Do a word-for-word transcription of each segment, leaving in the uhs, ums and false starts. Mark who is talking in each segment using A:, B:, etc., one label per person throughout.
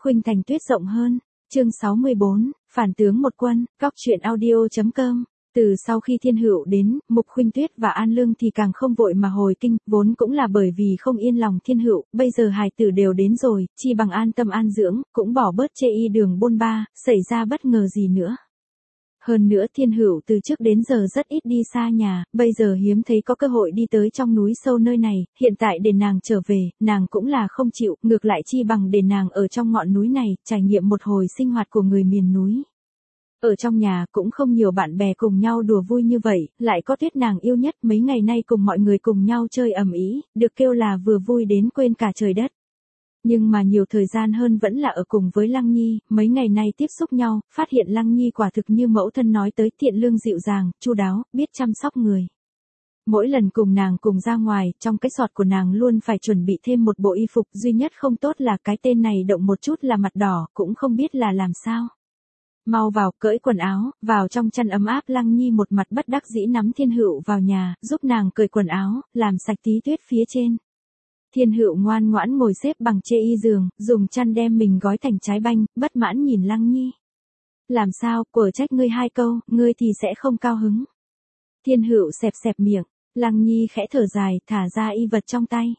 A: khuynh thành tuyết rộng hơn. Chương sáu mươi bốn, phản tướng một quân, góc truyện audio.com. Từ sau khi Thiên Hữu đến, Mục Khuynh Tuyết và An Lương thì càng không vội mà hồi kinh, vốn cũng là bởi vì không yên lòng Thiên Hữu, bây giờ hài tử đều đến rồi, chi bằng an tâm an dưỡng, cũng bỏ bớt chê y đường bôn ba, xảy ra bất ngờ gì nữa. Hơn nữa Thiên Hữu từ trước đến giờ rất ít đi xa nhà, bây giờ hiếm thấy có cơ hội đi tới trong núi sâu nơi này, hiện tại để nàng trở về, nàng cũng là không chịu, ngược lại chi bằng để nàng ở trong ngọn núi này, trải nghiệm một hồi sinh hoạt của người miền núi. Ở trong nhà cũng không nhiều bạn bè cùng nhau đùa vui như vậy, lại có Tuyết nàng yêu nhất, mấy ngày nay cùng mọi người cùng nhau chơi ầm ĩ, được kêu là vừa vui đến quên cả trời đất. Nhưng mà nhiều thời gian hơn vẫn là ở cùng với Lăng Nhi, mấy ngày nay tiếp xúc nhau, phát hiện Lăng Nhi quả thực như mẫu thân nói tới, thiện lương dịu dàng, chu đáo, biết chăm sóc người. Mỗi lần cùng nàng cùng ra ngoài, trong cái sọt của nàng luôn phải chuẩn bị thêm một bộ y phục, duy nhất không tốt là cái tên này động một chút là mặt đỏ, cũng không biết là làm sao. Mau vào, cởi quần áo, vào trong chăn ấm áp. Lăng Nhi một mặt bất đắc dĩ nắm Thiên Hữu vào nhà, giúp nàng cởi quần áo, làm sạch tí tuyết phía trên. Thiên Hữu ngoan ngoãn ngồi xếp bằng chê y giường, dùng chăn đem mình gói thành trái banh, bất mãn nhìn Lăng Nhi. Làm sao, quở trách ngươi hai câu, ngươi thì sẽ không cao hứng. Thiên Hữu xẹp xẹp miệng, Lăng Nhi khẽ thở dài, thả ra y vật trong tay.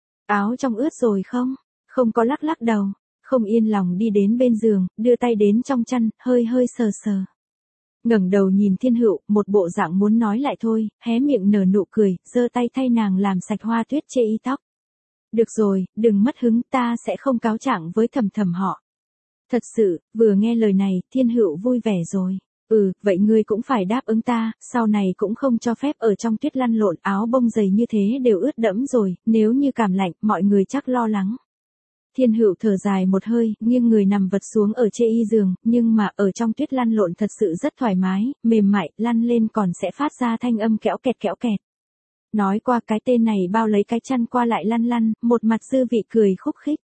A: Áo trong ướt rồi không? Không có, lắc lắc đầu. Không yên lòng đi đến bên giường, đưa tay đến trong chăn, hơi hơi sờ sờ. Ngẩng đầu nhìn Thiên Hữu, một bộ dạng muốn nói lại thôi, hé miệng nở nụ cười, giơ tay thay nàng làm sạch hoa tuyết chê y tóc. Được rồi, đừng mất hứng, ta sẽ không cáo trạng với Thầm Thầm họ. Thật sự, vừa nghe lời này, Thiên Hữu vui vẻ rồi. Ừ, vậy ngươi cũng phải đáp ứng ta, sau này cũng không cho phép ở trong tuyết lăn lộn, áo bông dày như thế đều ướt đẫm rồi, nếu như cảm lạnh, mọi người chắc lo lắng. Thiên Hữu thở dài một hơi, nghiêng người nằm vật xuống ở chê y giường, nhưng mà ở trong tuyết lăn lộn thật sự rất thoải mái, mềm mại, lăn lên còn sẽ phát ra thanh âm kẽo kẹt kẽo kẹt. Nói qua cái tên này bao lấy cái chăn qua lại lăn lăn, một mặt dư vị cười khúc khích.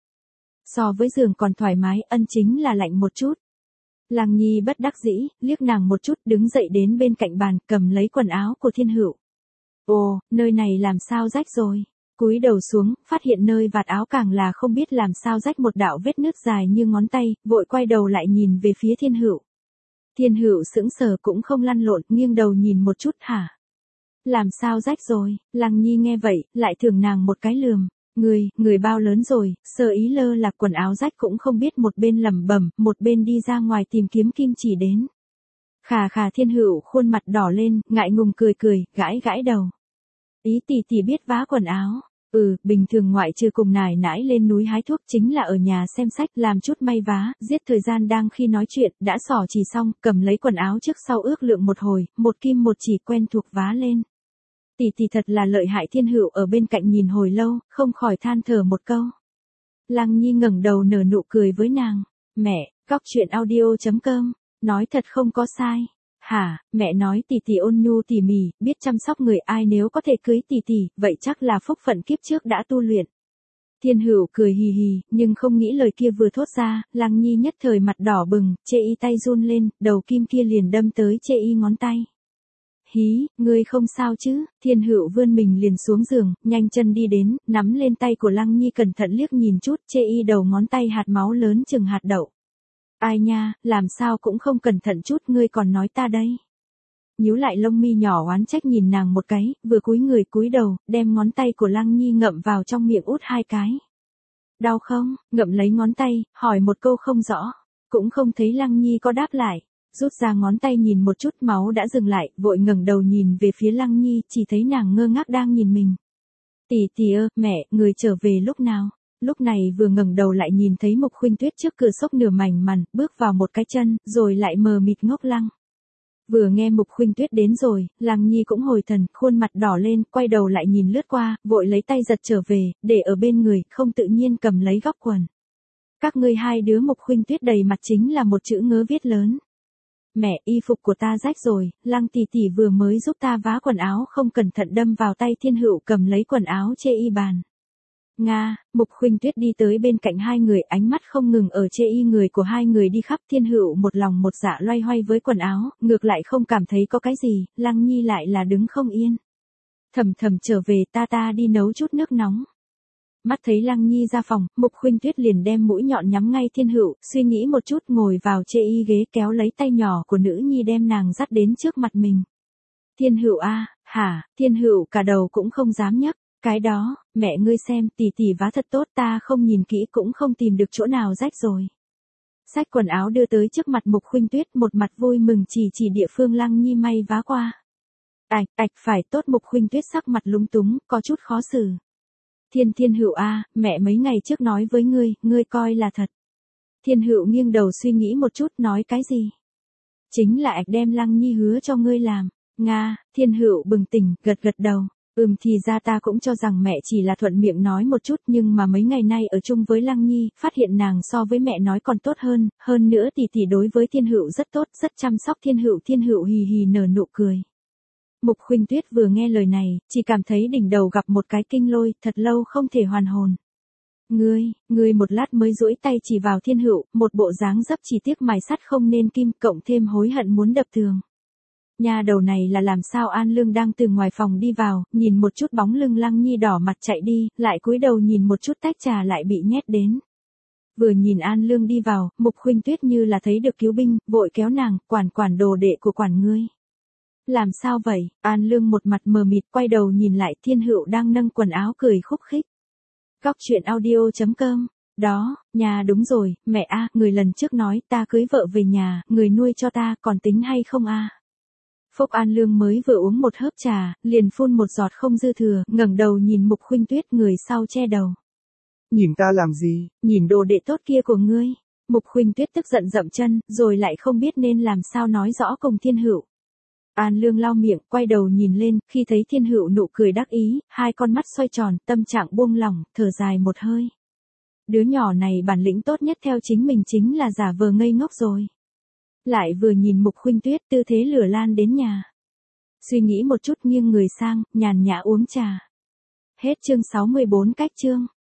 A: So với giường còn thoải mái, ân chính là lạnh một chút. Lăng Nhi bất đắc dĩ, liếc nàng một chút, đứng dậy đến bên cạnh bàn, cầm lấy quần áo của Thiên Hữu. Ồ, nơi này làm sao rách rồi? Cúi đầu xuống, phát hiện nơi vạt áo càng là không biết làm sao rách một đạo vết nứt dài như ngón tay, vội quay đầu lại nhìn về phía Thiên Hữu. Thiên Hữu sững sờ cũng không lăn lộn, nghiêng đầu nhìn một chút, hả? Làm sao rách rồi? Lăng Nhi nghe vậy, lại thưởng nàng một cái lườm. Người, người bao lớn rồi, sơ ý lơ là quần áo rách cũng không biết, một bên lẩm bẩm, một bên đi ra ngoài tìm kiếm kim chỉ đến. Khà khà. Thiên Hữu khuôn mặt đỏ lên, ngại ngùng cười cười, gãi gãi đầu. Ý tỷ tỷ biết vá quần áo. Ừ, bình thường ngoại trừ cùng nải nãi lên núi hái thuốc chính là ở nhà xem sách, làm chút may vá, giết thời gian đang khi nói chuyện, đã xỏ chỉ xong, cầm lấy quần áo trước sau ước lượng một hồi, một kim một chỉ quen thuộc vá lên. Tỷ tỷ thật là lợi hại. Thiên Hữu ở bên cạnh nhìn hồi lâu, không khỏi than thở một câu. Lăng Nhi ngẩng đầu nở nụ cười với nàng. Mẹ, góc truyện audio.com, nói thật không có sai. Hả, mẹ nói tỷ tỷ ôn nhu tỉ mỉ, biết chăm sóc người, ai nếu có thể cưới tỷ tỷ, vậy chắc là phúc phận kiếp trước đã tu luyện. Thiên Hữu cười hì hì, nhưng không nghĩ lời kia vừa thốt ra, Lăng Nhi nhất thời mặt đỏ bừng, chê y tay run lên, đầu kim kia liền đâm tới chê y ngón tay. Hí, ngươi không sao chứ? Thiên Hữu vươn mình liền xuống giường, nhanh chân đi đến, nắm lên tay của Lăng Nhi cẩn thận liếc nhìn chút, chê y đầu ngón tay hạt máu lớn chừng hạt đậu. Ai nha, làm sao cũng không cẩn thận chút, ngươi còn nói ta đây. Nhíu lại lông mi nhỏ oán trách nhìn nàng một cái, vừa cúi người cúi đầu, đem ngón tay của Lăng Nhi ngậm vào trong miệng út hai cái. Đau không? Ngậm lấy ngón tay, hỏi một câu không rõ. Cũng không thấy Lăng Nhi có đáp lại. Rút ra ngón tay nhìn một chút, máu đã dừng lại, vội ngẩng đầu nhìn về phía Lăng Nhi, chỉ thấy nàng ngơ ngác đang nhìn mình. Tỷ tỷ ơ, mẹ, người trở về lúc nào? Lúc này vừa ngẩng đầu lại nhìn thấy Mục Khuynh Tuyết trước cửa sốc nửa mảnh màn, bước vào một cái chân, rồi lại mờ mịt ngốc lăng. Vừa nghe Mục Khuynh Tuyết đến rồi, Lăng Nhi cũng hồi thần, khuôn mặt đỏ lên, quay đầu lại nhìn lướt qua, vội lấy tay giật trở về, để ở bên người, không tự nhiên cầm lấy góc quần. Các ngươi hai đứa. Mục Khuynh Tuyết đầy mặt chính là một chữ ngớ viết lớn. Mẹ, y phục của ta rách rồi, Lăng tỷ tỷ vừa mới giúp ta vá quần áo không cẩn thận đâm vào tay. Thiên Hữu cầm lấy quần áo chê y bàn. Nga, Mục Khuynh Tuyết đi tới bên cạnh hai người, ánh mắt không ngừng ở chê y người của hai người đi khắp. Thiên Hữu một lòng một dạ loay hoay với quần áo, ngược lại không cảm thấy có cái gì, Lăng Nhi lại là đứng không yên. Thầm Thầm trở về, ta ta đi nấu chút nước nóng. Mắt thấy Lăng Nhi ra phòng, Mục Khuynh Tuyết liền đem mũi nhọn nhắm ngay Thiên Hựu, suy nghĩ một chút ngồi vào chê y ghế kéo lấy tay nhỏ của nữ nhi đem nàng dắt đến trước mặt mình. Thiên Hựu a, hả? Thiên Hựu cả đầu cũng không dám nhấc. Cái đó, mẹ ngươi xem, tỷ tỷ vá thật tốt, ta không nhìn kỹ cũng không tìm được chỗ nào rách rồi. Xách quần áo đưa tới trước mặt Mục Khuynh Tuyết, một mặt vui mừng chỉ chỉ địa phương Lăng Nhi may vá qua. Ạch, ạch phải tốt. Mục Khuynh Tuyết sắc mặt lúng túng, có chút khó xử. Thiên Thiên Hựu a, mẹ mấy ngày trước nói với ngươi, ngươi coi là thật. Thiên Hựu nghiêng đầu suy nghĩ một chút, nói cái gì? Chính là ạch đem Lăng Nhi hứa cho ngươi làm. Nga. Thiên Hựu bừng tỉnh, gật gật đầu. Ừm thì ra ta cũng cho rằng mẹ chỉ là thuận miệng nói một chút, nhưng mà mấy ngày nay ở chung với Lăng Nhi, phát hiện nàng so với mẹ nói còn tốt hơn, hơn nữa tỷ tỷ đối với Thiên Hựu rất tốt, rất chăm sóc Thiên Hựu. Thiên Hựu hì hì nở nụ cười. Mục Khuynh Tuyết vừa nghe lời này, chỉ cảm thấy đỉnh đầu gặp một cái kinh lôi, thật lâu không thể hoàn hồn. Ngươi, ngươi một lát mới duỗi tay chỉ vào Thiên Hựu, một bộ dáng dấp chỉ tiếc mài sắt không nên kim, cộng thêm hối hận muốn đập tường. Nhà đầu này là làm sao? An Lương đang từ ngoài phòng đi vào, nhìn một chút bóng lưng Lăng Nhi đỏ mặt chạy đi, lại cúi đầu nhìn một chút tách trà lại bị nhét đến. Vừa nhìn An Lương đi vào, Mục Khuynh Tuyết như là thấy được cứu binh, vội kéo nàng, quản quản đồ đệ của quản ngươi. Làm sao vậy? An Lương một mặt mờ mịt quay đầu nhìn lại, Thiên Hựu đang nâng quần áo cười khúc khích. Cóc truyện audio chấm com. Đó, nhà đúng rồi, mẹ a, người lần trước nói ta cưới vợ về nhà, người nuôi cho ta, còn tính hay không a? Phúc. An Lương mới vừa uống một hớp trà, liền phun một giọt không dư thừa, ngẩng đầu nhìn Mục Khuynh Tuyết, người sau che đầu.
B: Nhìn ta làm gì?
A: Nhìn đồ đệ tốt kia của ngươi. Mục Khuynh Tuyết tức giận dậm chân, rồi lại không biết nên làm sao nói rõ cùng Thiên Hựu. An Lương lau miệng, quay đầu nhìn lên, khi thấy Thiên Hựu nụ cười đắc ý, hai con mắt xoay tròn, tâm trạng buông lỏng, thở dài một hơi. Đứa nhỏ này bản lĩnh tốt nhất theo chính mình chính là giả vờ ngây ngốc rồi. Lại vừa nhìn Mục Khuynh Tuyết tư thế lửa lan đến nhà. Suy nghĩ một chút nghiêng người sang, nhàn nhã uống trà. Hết chương sáu mươi bốn. Cách chương.